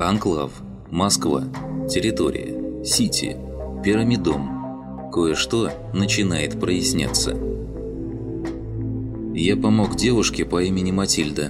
Анклав, Москва, территория, Сити, Пирамидом. Кое-что начинает проясняться. Я помог девушке по имени Матильда.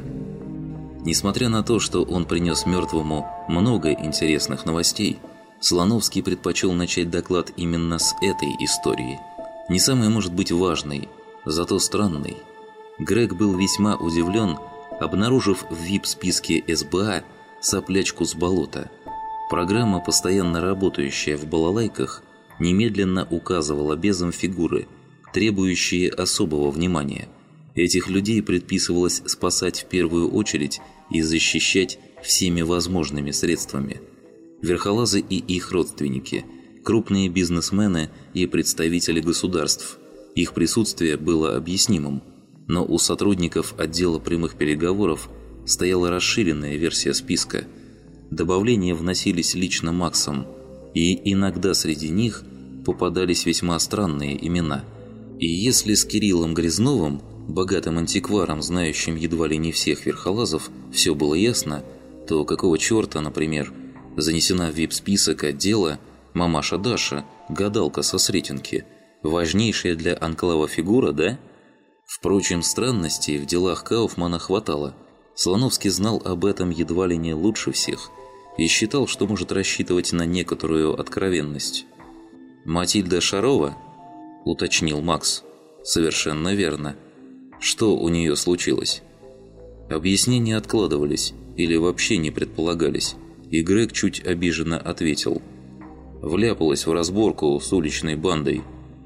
Несмотря на то, что он принес мертвому много интересных новостей, Слоновский предпочел начать доклад именно с этой истории. Не самой, может быть, важной, зато странной. Грег был весьма удивлен, обнаружив в VIP-списке СБА соплячку с болота. Программа, постоянно работающая в балалайках, немедленно указывала безам фигуры, требующие особого внимания. Этих людей предписывалось спасать в первую очередь и защищать всеми возможными средствами. Верхолазы и их родственники, крупные бизнесмены и представители государств. Их присутствие было объяснимым, но у сотрудников отдела прямых переговоров стояла расширенная версия списка. Добавления вносились лично Максом, и иногда среди них попадались весьма странные имена. И если с Кириллом Грязновым, богатым антикваром, знающим едва ли не всех верхолазов, все было ясно, то какого черта, например, занесена в VIP-список отдела мамаша Даша, гадалка со Сретенки, важнейшая для анклава фигура, да? Впрочем, странностей в делах Кауфмана хватало. Слоновский знал об этом едва ли не лучше всех и считал, что может рассчитывать на некоторую откровенность. «Матильда Шарова?» – уточнил Макс. «Совершенно верно. Что у нее случилось?» Объяснения откладывались или вообще не предполагались, и Грег чуть обиженно ответил. «Вляпалась в разборку с уличной бандой».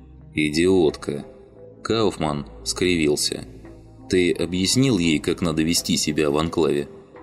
«Идиотка!» Кауфман скривился. «Ты объяснил ей, как надо вести себя в анклаве?»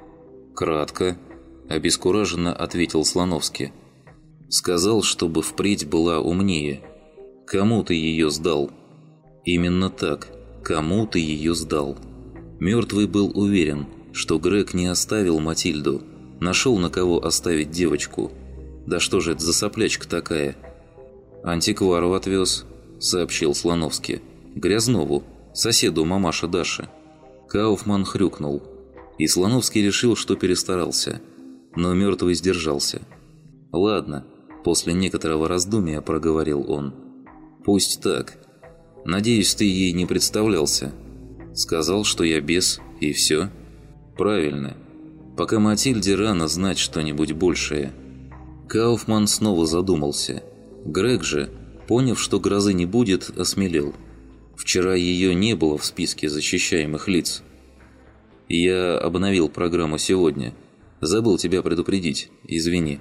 «Кратко», – обескураженно ответил Слоновский. «Сказал, чтобы впредь была умнее. Кому ты ее сдал?» «Именно так. Кому ты ее сдал?» Мертвый был уверен, что Грег не оставил Матильду, нашел на кого оставить девочку. Да что же это за соплячка такая? «Антиквару отвез», – сообщил Слоновский. «Грязнову, соседу мамаши Даши». Кауфман хрюкнул, и Слоновский решил, что перестарался, но мертвый сдержался. «Ладно», – после некоторого раздумия проговорил он. «Пусть так. Надеюсь, ты ей не представлялся. Сказал, что я бес, и все?» «Правильно. Пока Матильде рано знать что-нибудь большее». Кауфман снова задумался. Грег же, поняв, что грозы не будет, осмелел. Вчера ее не было в списке защищаемых лиц. «Я обновил программу сегодня. Забыл тебя предупредить. Извини».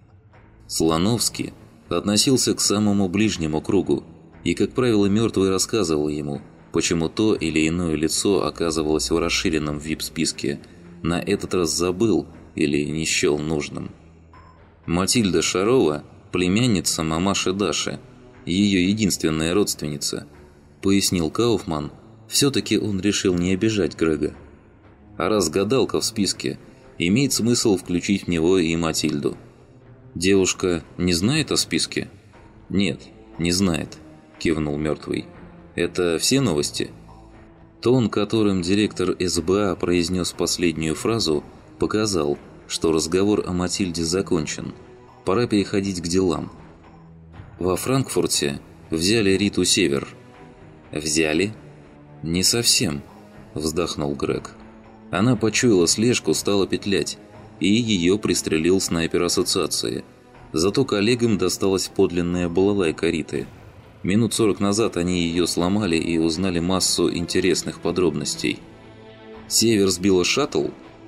Слоновский относился к самому ближнему кругу, и, как правило, мертвый рассказывал ему, почему то или иное лицо оказывалось в расширенном VIP-списке. На этот раз забыл или не счел нужным. Матильда Шарова – племянница мамаши Даши, ее единственная родственница, пояснил Кауфман. Все-таки он решил не обижать Грега. А раз гадалка в списке, имеет смысл включить в него и Матильду. «Девушка не знает о списке?» «Нет, не знает», – кивнул мертвый. «Это все новости?» Тон, которым директор СБА произнес последнюю фразу, показал, что разговор о Матильде закончен. Пора переходить к делам. Во Франкфурте взяли Риту Север. «Взяли?» «Не совсем», – вздохнул Грег. Она почуяла слежку, стала петлять, и ее пристрелил снайпер ассоциации. Зато коллегам досталась подлинная балалайка Риты. Минут 40 назад они ее сломали и узнали массу интересных подробностей. «Север сбила шаттл?»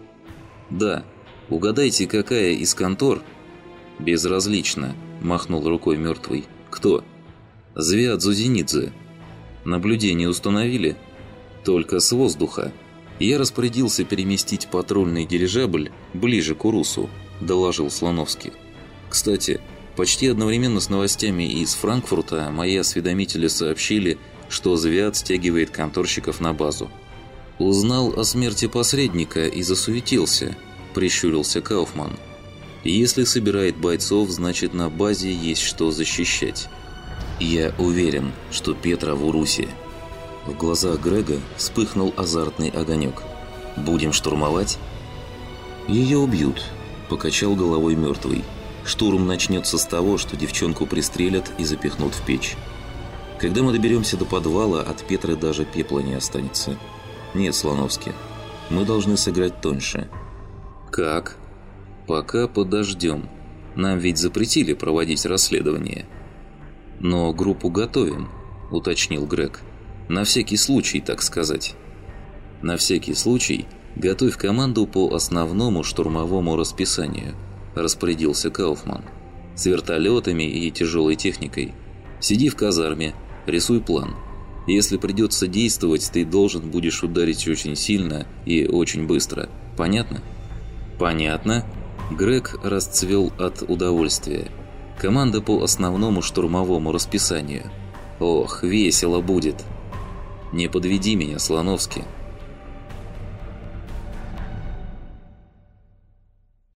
«Да. Угадайте, какая из контор?» «Безразлично», – махнул рукой мертвый. «Кто?» «Звиат Зузенидзе». «Наблюдение установили?» «Только с воздуха. Я распорядился переместить патрульный дирижабль ближе к Урусу», – доложил Слоновский. «Кстати, почти одновременно с новостями из Франкфурта мои осведомители сообщили, что Звиат стягивает конторщиков на базу». «Узнал о смерти посредника и засуетился», – прищурился Кауфман. «Если собирает бойцов, значит, на базе есть что защищать». «Я уверен, что Петра в Урусе». В глазах Грега вспыхнул азартный огонек. «Будем штурмовать?» «Ее убьют», – Покачал головой мертвый. Штурм начнется с того, что девчонку пристрелят и запихнут в печь. Когда мы доберемся до подвала, от Петры даже пепла не останется. Нет, Слоновский, мы должны сыграть тоньше. Как? Пока подождем. Нам ведь запретили проводить расследование. Но группу готовим, уточнил Грег. На всякий случай, так сказать. На всякий случай готовь команду по основному штурмовому расписанию, распорядился Кауфман. С вертолетами и тяжелой техникой. Сиди в казарме, рисуй план. Если придется действовать, ты должен будешь ударить очень сильно и очень быстро. Понятно? Понятно. Грег расцвел от удовольствия. Команда по основному штурмовому расписанию. Ох, весело будет. Не подведи меня, Слоновский.